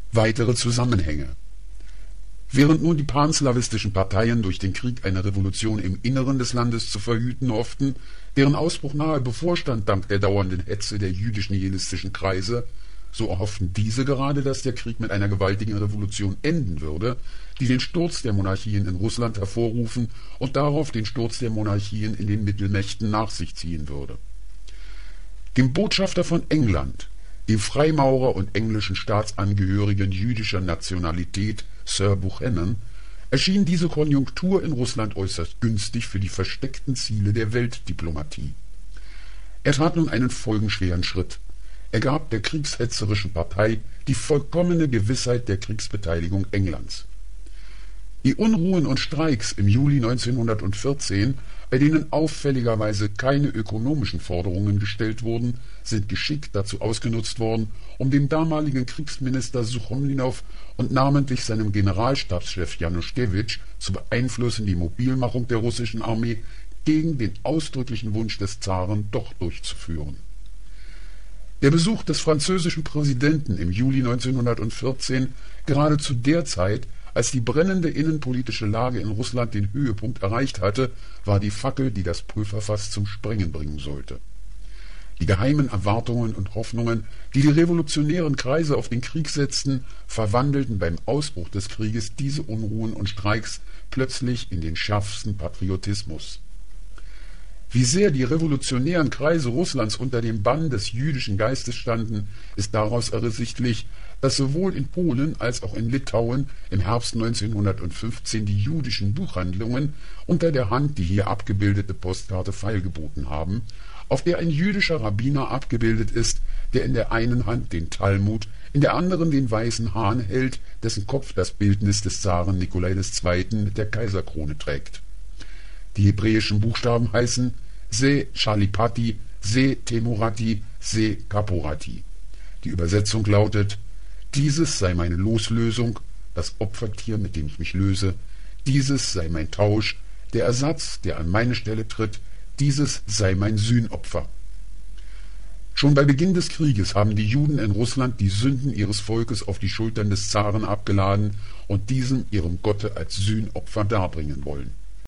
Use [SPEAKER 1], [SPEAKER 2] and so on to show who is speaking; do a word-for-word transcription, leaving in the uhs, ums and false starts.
[SPEAKER 1] Weitere Zusammenhänge: Während nun die panslawistischen Parteien durch den Krieg eine Revolution im Inneren des Landes zu verhüten hofften, deren Ausbruch nahe bevorstand dank der dauernden Hetze der jüdisch-nihilistischen Kreise, so erhofften diese gerade, dass der Krieg mit einer gewaltigen Revolution enden würde, die den Sturz der Monarchien in Russland hervorrufen und darauf den Sturz der Monarchien in den Mittelmächten nach sich ziehen würde. Dem Botschafter von England, dem Freimaurer und englischen Staatsangehörigen jüdischer Nationalität Sir Buchanan, erschien diese Konjunktur in Russland äußerst günstig für die versteckten Ziele der Weltdiplomatie. Er tat nun einen folgenschweren Schritt: Er gab der kriegshetzerischen Partei die vollkommene Gewissheit der Kriegsbeteiligung Englands. Die Unruhen und Streiks im Juli neunzehnhundertvierzehn, bei denen auffälligerweise keine ökonomischen Forderungen gestellt wurden, sind geschickt dazu ausgenutzt worden, um dem damaligen Kriegsminister Suchomlinow und namentlich seinem Generalstabschef Januszkiewicz zu beeinflussen, die Mobilmachung der russischen Armee gegen den ausdrücklichen Wunsch des Zaren doch durchzuführen. Der Besuch des französischen Präsidenten im Juli neunzehnhundertvierzehn, gerade zu der Zeit, als die brennende innenpolitische Lage in Russland den Höhepunkt erreicht hatte, war die Fackel, die das Pulverfass zum Sprengen bringen sollte. Die geheimen Erwartungen und Hoffnungen, die die revolutionären Kreise auf den Krieg setzten, verwandelten beim Ausbruch des Krieges diese Unruhen und Streiks plötzlich in den schärfsten Patriotismus. Wie sehr die revolutionären Kreise Russlands unter dem Bann des jüdischen Geistes standen, ist daraus ersichtlich, dass sowohl in Polen als auch in Litauen im Herbst neunzehnhundertfünfzehn die jüdischen Buchhandlungen unter der Hand die hier abgebildete Postkarte feilgeboten haben, auf der ein jüdischer Rabbiner abgebildet ist, der in der einen Hand den Talmud, in der anderen den weißen Hahn hält, dessen Kopf das Bildnis des Zaren Nikolai des Zweiten mit der Kaiserkrone trägt. Die hebräischen Buchstaben heißen Se Shalipati, Se Temurati, Se Kaporati. Die Übersetzung lautet: Dieses sei meine Loslösung, das Opfertier, mit dem ich mich löse, dieses sei mein Tausch, der Ersatz, der an meine Stelle tritt, dieses sei mein Sühnopfer. Schon bei Beginn des Krieges haben die Juden in Russland die Sünden ihres Volkes auf die Schultern des Zaren abgeladen und diesem ihrem Gotte als Sühnopfer darbringen wollen.